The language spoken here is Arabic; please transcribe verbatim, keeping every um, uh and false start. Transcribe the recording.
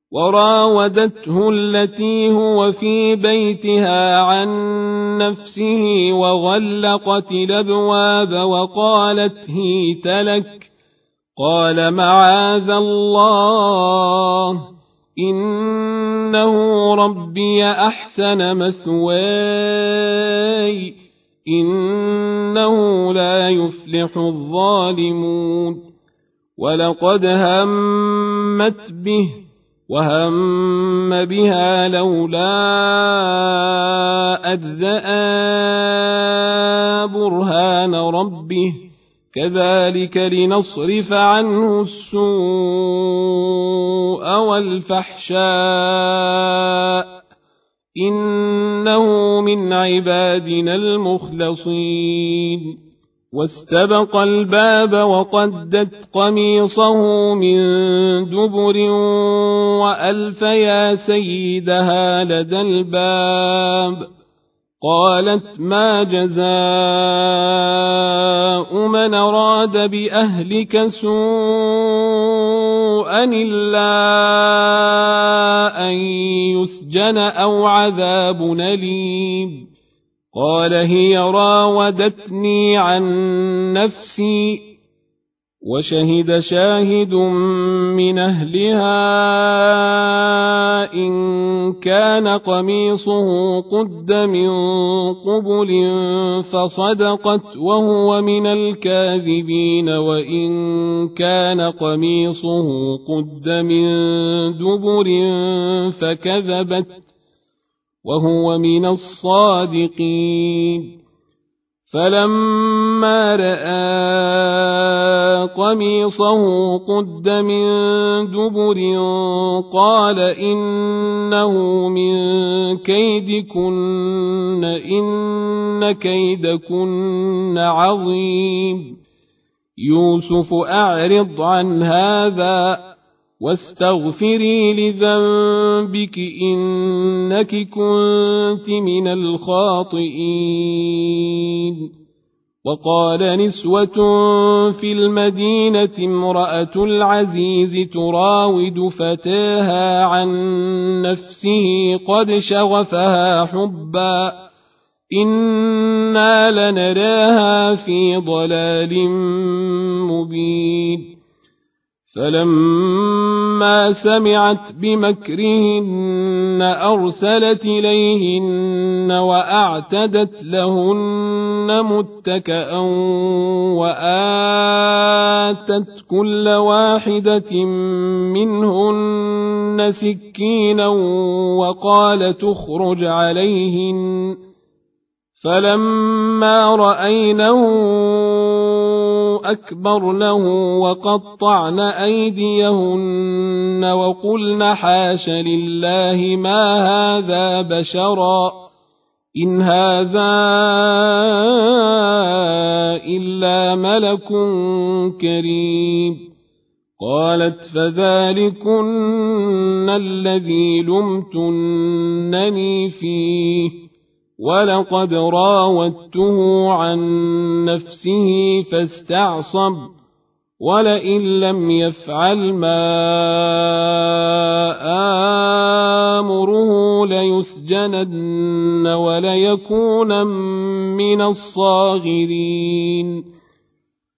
وراودته التي هو في بيتها عن نفسه وغلقت الأبواب وقالت هيت لك قال معاذ الله إنه ربي أحسن مثواي إنه لا يفلح الظالمون ولقد همت به وهم بها لولا أذ برهان ربه كذلك لنصرف عنه السوء والفحشاء إنه من عبادنا المخلصين واستبق الباب وقدت قميصه من دبر وألف يا سيدها لدى الباب قالت ما جزاء من أراد بأهلك سوءا إلا أن يسجن أو عذاب أليم قال هي راودتني عن نفسي وشهد شاهد من أهلها إن كان قميصه قد من قبل فصدقت وهو من الكاذبين وإن كان قميصه قد من دبر فكذبت وهو من الصادقين فلما رأى قميصه قد من دبر قال إنه من كيدكن إن كيدكن عظيم يوسف أعرض عن هذا واستغفري لذنبك إنك كنت من الخاطئين وقال نسوة في المدينة امرأة العزيز تراود فتاها عن نفسه قد شغفها حبا إنا لنراها في ضلال مبين فلما سمعت بمكرهن أرسلت إليهن وأعتدت لهن متكأ وآتت كل واحدة منهن سكينا وقال تخرج عليهن فلما رأينه أكبرنه وقطعن أيديهن وقلن حاش لله ما هذا بشرا إن هذا إلا ملك كريم قالت فذلكن الذي لمتنني فيه ولقد راودته عن نفسه فاستعصم ولئن لم يفعل ما آمره ليسجنن وليكون من الصاغرين